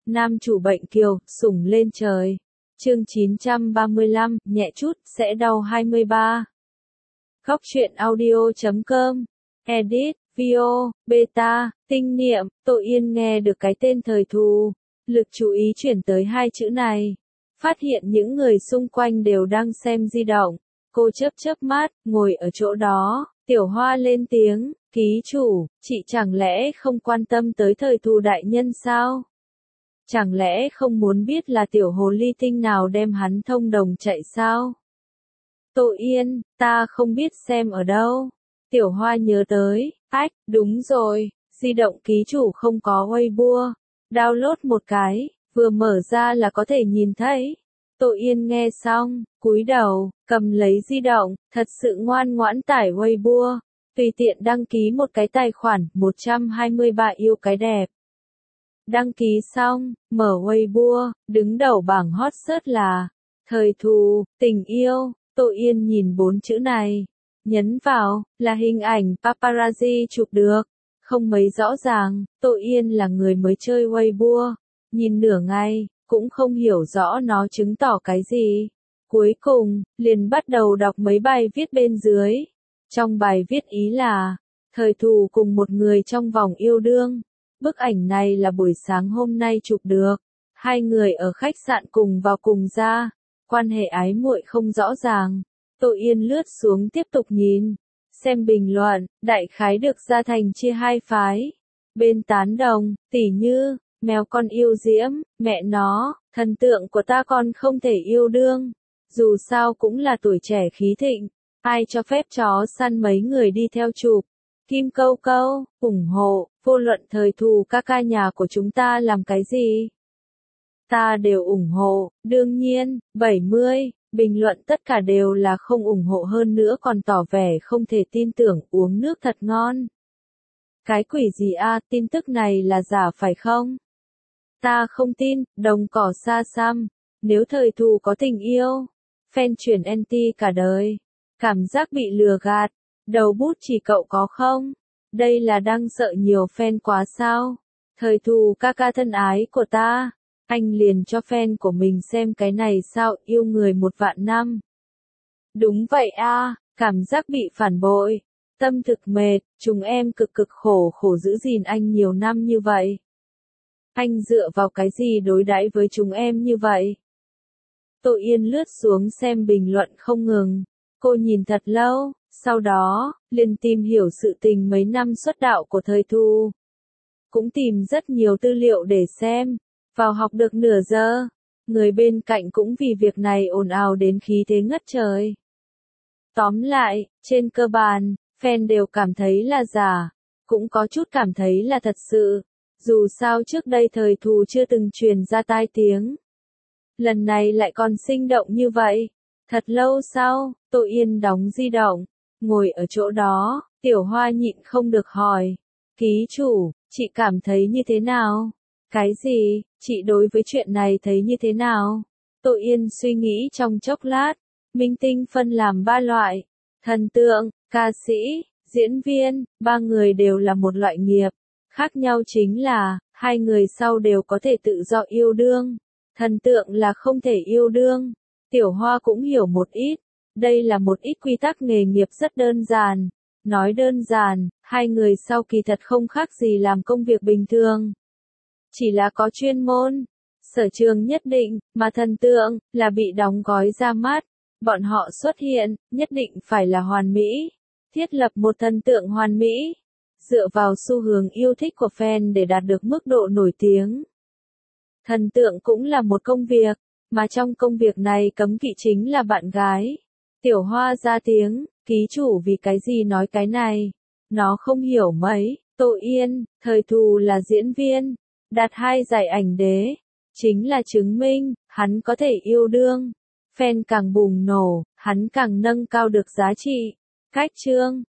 Nam chủ bệnh kiều, sủng lên trời. Chương 935, nhẹ chút, sẽ đau 23. Góc truyện audio.com. Edit, Vio, Beta, Tinh niệm, Tội Yên nghe được cái tên thời thù. Lực chú ý chuyển tới hai chữ này. Phát hiện những người xung quanh đều đang xem di động. Cô chớp chớp mắt, ngồi ở chỗ đó. Tiểu Hoa lên tiếng, ký chủ, chị chẳng lẽ không quan tâm tới thời thù đại nhân sao? Chẳng lẽ không muốn biết là tiểu hồ ly tinh nào đem hắn thông đồng chạy sao? Tội Yên, ta không biết xem ở đâu. Tiểu Hoa nhớ tới, đúng rồi, di động ký chủ không có Weibo. Download một cái, vừa mở ra là có thể nhìn thấy. Tội Yên nghe xong, cúi đầu, cầm lấy di động, thật sự ngoan ngoãn tải Weibo, tùy tiện đăng ký một cái tài khoản, 123 yêu cái đẹp. Đăng ký xong, mở Weibo, đứng đầu bảng hot search là thời thù, tình yêu. Tội Yên nhìn 4 chữ này, nhấn vào, là hình ảnh paparazzi chụp được, không mấy rõ ràng. Tội Yên là người mới chơi Weibo, nhìn nửa ngày, cũng không hiểu rõ nó chứng tỏ cái gì. Cuối cùng, liền bắt đầu đọc mấy bài viết bên dưới. Trong bài viết ý là, thời thù cùng một người trong vòng yêu đương. Bức ảnh này là buổi sáng hôm nay chụp được. Hai người ở khách sạn cùng vào cùng ra. Quan hệ ái muội không rõ ràng. Tội Yên lướt xuống tiếp tục nhìn. Xem bình luận, đại khái được ra thành chia hai phái. Bên tán đồng, tỉ như, mèo con yêu diễm, mẹ nó, thần tượng của ta còn không thể yêu đương. Dù sao cũng là tuổi trẻ khí thịnh. Ai cho phép chó săn mấy người đi theo chụp. Kim Câu Câu, ủng hộ, vô luận thời thù ca nhà của chúng ta làm cái gì. Ta đều ủng hộ, đương nhiên, 70, bình luận tất cả đều là không ủng hộ hơn nữa còn tỏ vẻ không thể tin tưởng uống nước thật ngon. Cái quỷ gì a, tin tức này là giả phải không? Ta không tin, đồng cỏ xa xăm, nếu thời thù có tình yêu, fan chuyển anti cả đời, cảm giác bị lừa gạt, đầu bút chỉ cậu có không? Đây là đang sợ nhiều fan quá sao? Thời thù ca thân ái của ta, anh liền cho fan của mình xem cái này sao, yêu người 1.000.000 năm. Đúng vậy a, cảm giác bị phản bội, tâm thực mệt, chúng em cực khổ giữ gìn anh nhiều năm như vậy. Anh dựa vào cái gì đối đãi với chúng em như vậy? Tội Yên lướt xuống xem bình luận không ngừng. Cô nhìn thật lâu, sau đó, liền tìm hiểu sự tình mấy năm xuất đạo của thời thù. Cũng tìm rất nhiều tư liệu để xem. Vào học được nửa giờ, người bên cạnh cũng vì việc này ồn ào đến khí thế ngất trời. Tóm lại, trên cơ bản, fan đều cảm thấy là giả, cũng có chút cảm thấy là thật sự. Dù sao trước đây thời thù chưa từng truyền ra tai tiếng. Lần này lại còn sinh động như vậy. Thật lâu sau, Tội Yên đóng di động, ngồi ở chỗ đó, Tiểu Hoa nhịn không được hỏi. Ký chủ, chị cảm thấy như thế nào? Cái gì, chị đối với chuyện này thấy như thế nào? Tội Yên suy nghĩ trong chốc lát, minh tinh phân làm 3 loại. Thần tượng, ca sĩ, diễn viên, 3 người đều là một loại nghiệp. Khác nhau chính là, hai người sau đều có thể tự do yêu đương. Thần tượng là không thể yêu đương. Tiểu Hoa cũng hiểu một ít. Đây là một ít quy tắc nghề nghiệp rất đơn giản. Nói đơn giản, hai người sau kỳ thật không khác gì làm công việc bình thường. Chỉ là có chuyên môn, sở trường nhất định, mà thần tượng, là bị đóng gói ra mắt. Bọn họ xuất hiện, nhất định phải là hoàn mỹ. Thiết lập một thần tượng hoàn mỹ. Dựa vào xu hướng yêu thích của fan để đạt được mức độ nổi tiếng. Thần tượng cũng là một công việc, mà trong công việc này cấm kỵ chính là bạn gái. Tiểu Hoa ra tiếng, ký chủ vì cái gì nói cái này? Nó không hiểu mấy. Tội Yên, thời thù là diễn viên, đạt 2 giải ảnh đế. Chính là chứng minh, hắn có thể yêu đương. Fan càng bùng nổ, hắn càng nâng cao được giá trị. Cách chương,